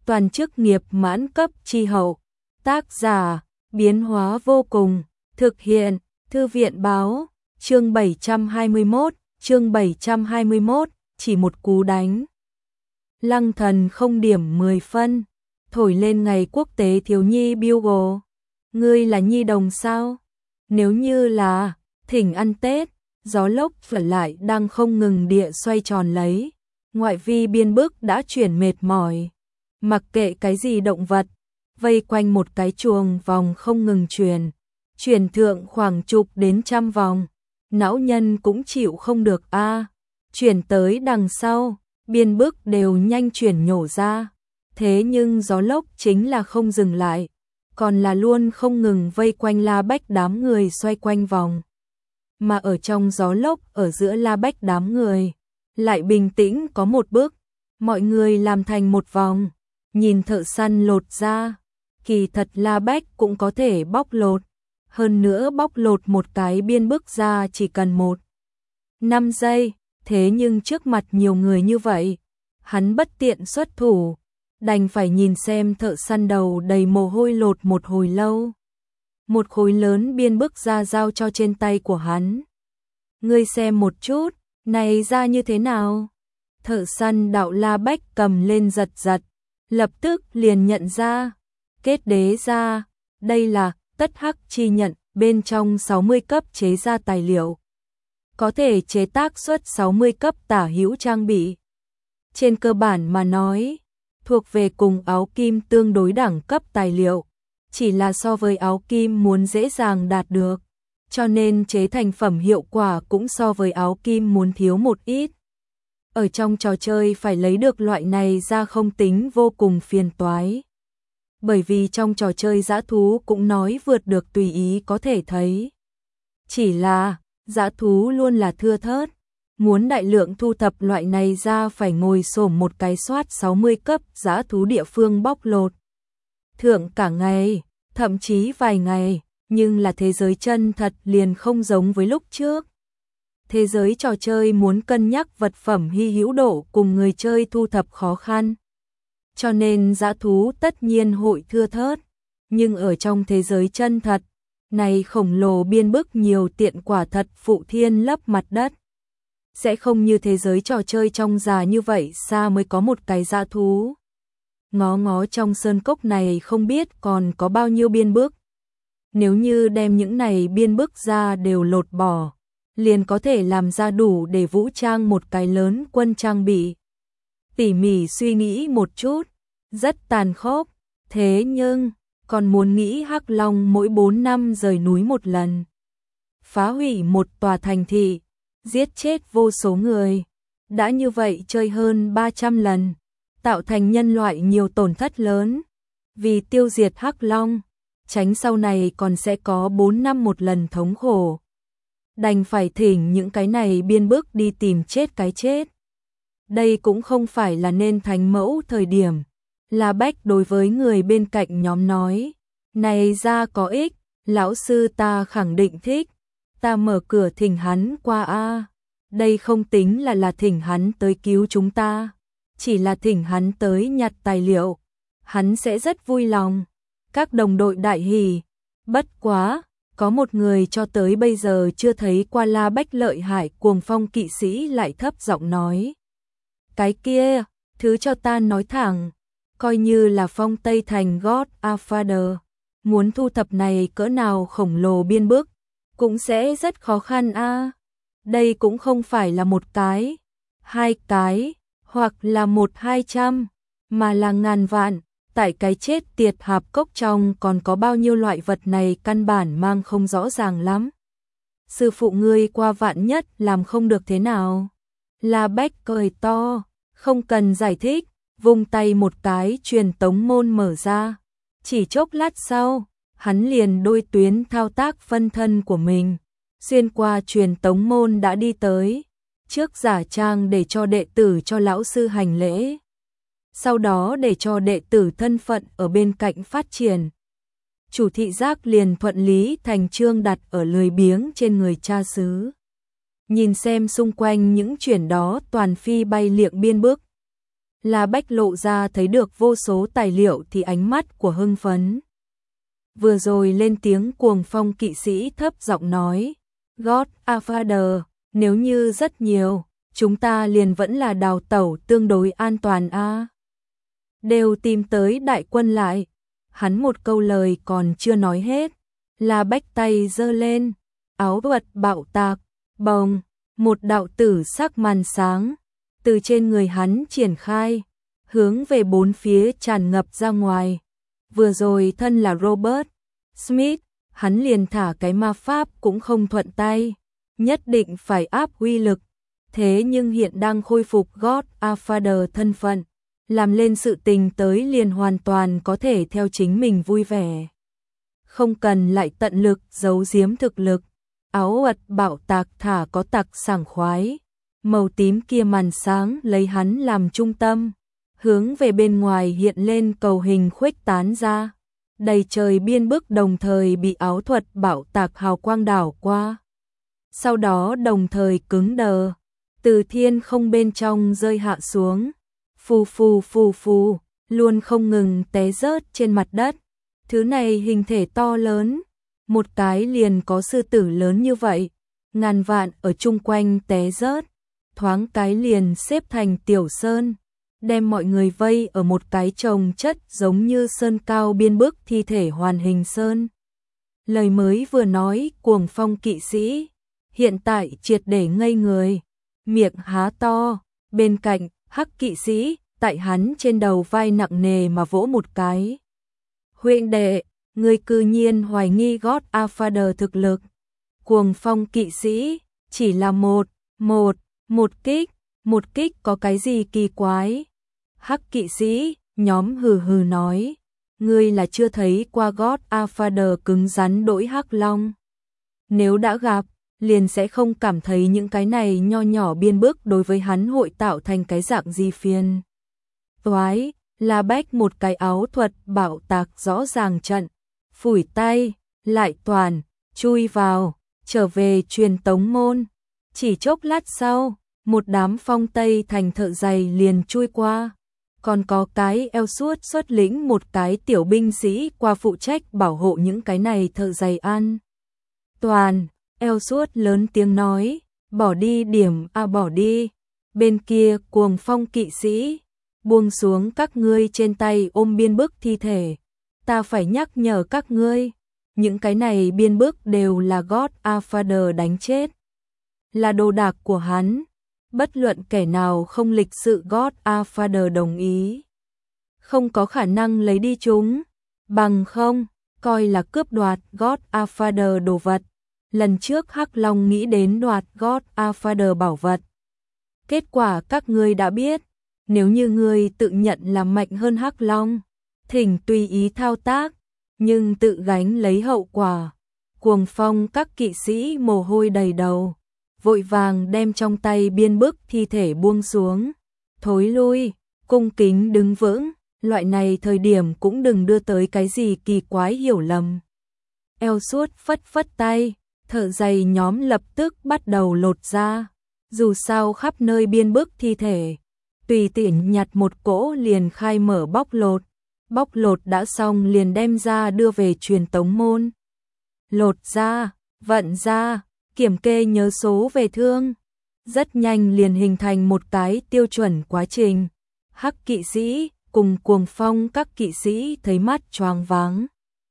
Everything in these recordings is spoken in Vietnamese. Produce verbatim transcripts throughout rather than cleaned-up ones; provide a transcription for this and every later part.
toàn chức nghiệp mãn cấp chi hậu. Tác giả, biến hóa vô cùng, thực hiện, Thư viện báo, chương bảy trăm hai mươi mốt, chương bảy trăm hai mươi mốt, chỉ một cú đánh. Lăng Thần không điểm mười phân, thổi lên ngày quốc tế thiếu nhi Bugle. Ngươi là nhi đồng sao? Nếu như là, thỉnh ăn Tết, gió lốc vẫn lại đang không ngừng địa xoay tròn lấy. Ngoại vi biên bức đã chuyển mệt mỏi. Mặc kệ cái gì động vật, vây quanh một cái chuồng vòng không ngừng chuyển. Chuyển thượng khoảng chục đến trăm vòng. Não nhân cũng chịu không được a à. Chuyển tới đằng sau, biên bức đều nhanh chuyển nhổ ra. Thế nhưng gió lốc chính là không dừng lại. Còn là luôn không ngừng vây quanh La Bách đám người xoay quanh vòng. Mà ở trong gió lốc ở giữa La Bách đám người, lại bình tĩnh có một bước, mọi người làm thành một vòng, nhìn thợ săn lột ra, kỳ thật La Bách cũng có thể bóc lột, hơn nữa bóc lột một cái biên bức ra chỉ cần một năm giây, thế nhưng trước mặt nhiều người như vậy, hắn bất tiện xuất thủ, đành phải nhìn xem thợ săn đầu đầy mồ hôi lột một hồi lâu. Một khối lớn biên bức ra giao cho trên tay của hắn. Ngươi xem một chút, này ra như thế nào? Thợ săn đạo La Bách cầm lên giật giật, lập tức liền nhận ra. Kết đế ra, đây là tất hắc chi nhận, bên trong sáu mươi cấp chế ra tài liệu. Có thể chế tác xuất sáu mươi cấp tả hữu trang bị. Trên cơ bản mà nói, thuộc về cùng áo kim tương đối đẳng cấp tài liệu. Chỉ là so với áo kim muốn dễ dàng đạt được, cho nên chế thành phẩm hiệu quả cũng so với áo kim muốn thiếu một ít. Ở trong trò chơi phải lấy được loại này ra không tính vô cùng phiền toái. Bởi vì trong trò chơi dã thú cũng nói vượt được tùy ý có thể thấy. Chỉ là, dã thú luôn là thưa thớt, muốn đại lượng thu thập loại này ra phải ngồi xổm một cái soát sáu mươi cấp dã thú địa phương bóc lột. Thượng cả ngày, thậm chí vài ngày, nhưng là thế giới chân thật liền không giống với lúc trước. Thế giới trò chơi muốn cân nhắc vật phẩm hy hữu độ cùng người chơi thu thập khó khăn. Cho nên dã thú tất nhiên hội thưa thớt, nhưng ở trong thế giới chân thật, này khổng lồ biên bức nhiều tiện quả thật phụ thiên lấp mặt đất. Sẽ không như thế giới trò chơi trong già như vậy xa mới có một cái dã thú. Ngó ngó trong sơn cốc này không biết còn có bao nhiêu biên bức. Nếu như đem những này biên bức ra đều lột bỏ, liền có thể làm ra đủ để vũ trang một cái lớn quân trang bị. Tỉ mỉ suy nghĩ một chút, rất tàn khốc, thế nhưng, còn muốn nghĩ Hắc Long mỗi bốn năm rời núi một lần. Phá hủy một tòa thành thị, giết chết vô số người, đã như vậy chơi hơn ba trăm lần. Tạo thành nhân loại nhiều tổn thất lớn, vì tiêu diệt Hắc Long, tránh sau này còn sẽ có bốn năm một lần thống khổ. Đành phải thỉnh những cái này biên bức đi tìm chết cái chết. Đây cũng không phải là nên thánh mẫu thời điểm. La Bách đối với người bên cạnh nhóm nói, này ra có ích, lão sư ta khẳng định thích, ta mở cửa thỉnh hắn qua a. Đây không tính là là thỉnh hắn tới cứu chúng ta. Chỉ là thỉnh hắn tới nhặt tài liệu, hắn sẽ rất vui lòng. Các đồng đội đại hỉ, bất quá, có một người cho tới bây giờ chưa thấy qua La Bách lợi hại cuồng phong kỵ sĩ lại thấp giọng nói. Cái kia, thứ cho ta nói thẳng, coi như là phong Tây Thành God a Father, muốn thu thập này cỡ nào khổng lồ biên bức, cũng sẽ rất khó khăn a. Đây cũng không phải là một cái, hai cái, hoặc là một hai trăm, mà là ngàn vạn. Tại cái chết tiệt hạp cốc trong còn có bao nhiêu loại vật này căn bản mang không rõ ràng lắm. Sư phụ ngươi qua vạn nhất làm không được thế nào. La Bách cười to, không cần giải thích, vung tay một cái truyền tống môn mở ra. Chỉ chốc lát sau, hắn liền đôi tuyến thao tác phân thân của mình, xuyên qua truyền tống môn đã đi tới. Trước giả trang để cho đệ tử cho lão sư hành lễ. Sau đó để cho đệ tử thân phận ở bên cạnh phát triển. Chủ thị giác liền thuận lý thành chương đặt ở lười biếng trên người cha xứ. Nhìn xem xung quanh những chuyển đó toàn phi bay liệng biên bức. La Bách lộ ra thấy được vô số tài liệu thì ánh mắt của hưng phấn. Vừa rồi lên tiếng Cuồng Phong kỵ sĩ thấp giọng nói, God a Father, nếu như rất nhiều, chúng ta liền vẫn là đào tẩu tương đối an toàn a. Đều tìm tới đại quân lại. Hắn một câu lời còn chưa nói hết, La Bách tay giơ lên, áo thuật bạo tạc, bồng, một đạo tử sắc màn sáng từ trên người hắn triển khai, hướng về bốn phía tràn ngập ra ngoài. Vừa rồi thân là Robert Smith, hắn liền thả cái ma pháp cũng không thuận tay, nhất định phải áp uy lực. Thế nhưng hiện đang khôi phục God a Father thân phận, làm lên sự tình tới liền hoàn toàn có thể theo chính mình vui vẻ. Không cần lại tận lực giấu giếm thực lực, áo thuật bạo tạc thả có tặc sảng khoái. Màu tím kia màn sáng lấy hắn làm trung tâm, hướng về bên ngoài hiện lên cầu hình khuếch tán ra. Đầy trời biên bức đồng thời bị áo thuật bạo tạc hào quang đảo qua. Sau đó đồng thời cứng đờ, từ thiên không bên trong rơi hạ xuống. Phù phù phù phù, luôn không ngừng té rớt trên mặt đất. Thứ này hình thể to lớn, một cái liền có sư tử lớn như vậy, ngàn vạn ở chung quanh té rớt, thoáng cái liền xếp thành tiểu sơn, đem mọi người vây ở một cái chồng chất giống như sơn cao biên bức thi thể hoàn hình sơn. Lời mới vừa nói, Cuồng Phong kỵ sĩ hiện tại triệt để ngây người, miệng há to, bên cạnh Hắc kỵ sĩ tại hắn trên đầu vai nặng nề mà vỗ một cái. Huynh đệ, ngươi cư nhiên hoài nghi God a Father thực lực. Cuồng Phong kỵ sĩ chỉ là một, một, một kích, một kích có cái gì kỳ quái? Hắc kỵ sĩ nhóm hừ hừ nói, ngươi là chưa thấy qua God a Father cứng rắn đỗi hắc long. Nếu đã gặp, liền sẽ không cảm thấy những cái này nho nhỏ biên bức đối với hắn hội tạo thành cái dạng gì phiền. Toái, La Bách một cái áo thuật bạo tạc rõ ràng trận, phủi tay, lại toàn, chui vào, trở về truyền tống môn. Chỉ chốc lát sau, một đám phong tây thành thợ giày liền chui qua. Còn có cái eo suốt xuất lĩnh một cái tiểu binh sĩ qua phụ trách bảo hộ những cái này thợ giày an. Toàn, eo suốt lớn tiếng nói, bỏ đi điểm a à bỏ đi. Bên kia Cuồng Phong kỵ sĩ, buông xuống các ngươi trên tay ôm biên bức thi thể. Ta phải nhắc nhở các ngươi, những cái này biên bức đều là God a Father đánh chết. Là đồ đạc của hắn, bất luận kẻ nào không lịch sự God a Father đồng ý, không có khả năng lấy đi chúng, bằng không, coi là cướp đoạt God a Father đồ vật. Lần trước Hắc Long nghĩ đến đoạt God a Father bảo vật. Kết quả các ngươi đã biết, nếu như ngươi tự nhận là mạnh hơn Hắc Long, thỉnh tùy ý thao tác, nhưng tự gánh lấy hậu quả. Cuồng Phong các kỵ sĩ mồ hôi đầy đầu, vội vàng đem trong tay biên bức thi thể buông xuống. Thối lui, cung kính đứng vững, loại này thời điểm cũng đừng đưa tới cái gì kỳ quái hiểu lầm. Eo suốt phất phất tay, thợ giày nhóm lập tức bắt đầu lột ra. Dù sao khắp nơi biên bức thi thể, tùy tiện nhặt một cỗ liền khai mở bóc lột. Bóc lột đã xong liền đem ra đưa về truyền tống môn. Lột ra, vận ra, kiểm kê nhớ số về thương. Rất nhanh liền hình thành một cái tiêu chuẩn quá trình. Hắc kỵ sĩ cùng Cuồng Phong các kỵ sĩ thấy mắt choáng váng.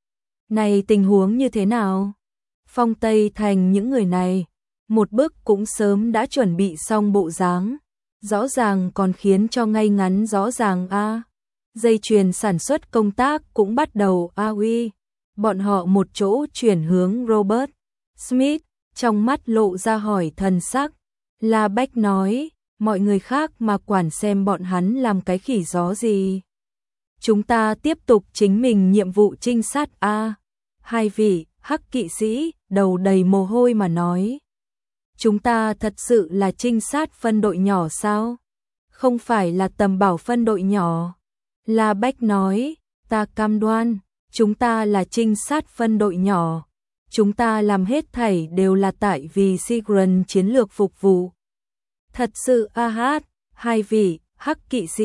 Này tình huống như thế nào? Phong Tây Thành những người này, một bức cũng sớm đã chuẩn bị xong bộ dáng, rõ ràng còn khiến cho ngay ngắn rõ ràng a. Dây chuyền sản xuất công tác cũng bắt đầu a uy. Bọn họ một chỗ chuyển hướng Robert Smith, trong mắt lộ ra hỏi thần sắc. La Bách nói, mọi người khác mà quản xem bọn hắn làm cái khỉ gió gì. Chúng ta tiếp tục chính mình nhiệm vụ trinh sát a. Hai vị Hắc kỵ sĩ đầu đầy mồ hôi mà nói, chúng ta thật sự là trinh sát phân đội nhỏ sao? Không phải là tầm bảo phân đội nhỏ. La Bách nói, ta cam đoan, chúng ta là trinh sát phân đội nhỏ. Chúng ta làm hết thảy đều là tại vì Sigurd chiến lược phục vụ. Thật sự a hát, hai vị Hắc kỵ sĩ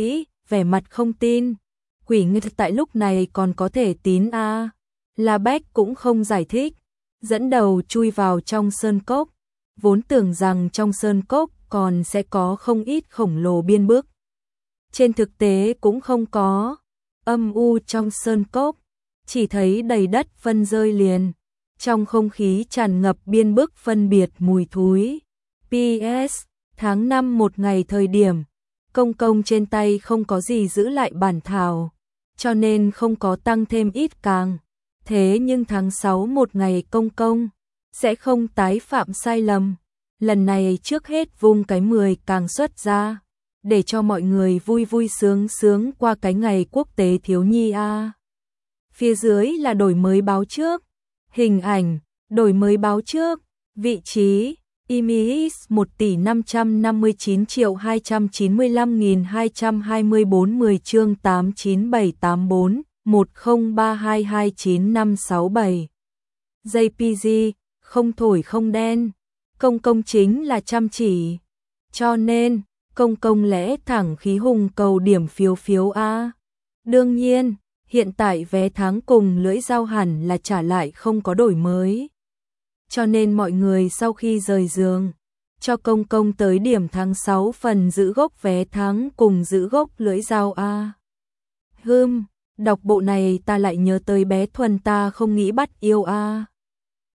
vẻ mặt không tin. Quỷ Nghịch tại lúc này còn có thể tín a à. La Bách cũng không giải thích, dẫn đầu chui vào trong sơn cốc, vốn tưởng rằng trong sơn cốc còn sẽ có không ít khổng lồ biên bức. Trên thực tế cũng không có, âm u trong sơn cốc, chỉ thấy đầy đất phân rơi liền, trong không khí tràn ngập biên bức phân biệt mùi thúi. pê ét tháng năm một ngày thời điểm, Công Công trên tay không có gì giữ lại bản thảo, cho nên không có tăng thêm ít càng. Thế nhưng tháng sáu một ngày Công Công sẽ không tái phạm sai lầm. Lần này trước hết vung cái mười càng xuất ra, để cho mọi người vui vui sướng sướng qua cái ngày quốc tế thiếu nhi a. À. Phía dưới là đổi mới báo trước, hình ảnh, đổi mới báo trước, vị trí, Imis một tỷ năm trăm năm mươi chín triệu hai trăm chín mươi lăm nghìn hai trăm hai mươi bốn mười chương tám chín bảy tám bốn một không ba hai hai chín năm sáu bảy. jê pê giê, không thổi không đen, Công Công chính là chăm chỉ. Cho nên, Công Công lẽ thẳng khí hùng cầu điểm phiếu phiếu A. Đương nhiên, hiện tại vé tháng cùng lưỡi dao hẳn là trả lại không có đổi mới. Cho nên mọi người sau khi rời giường, cho Công Công tới điểm tháng sáu phần giữ gốc vé tháng cùng giữ gốc lưỡi dao A. Hưm, đọc bộ này ta lại nhớ tới bé Thuần ta không nghĩ bắt yêu A.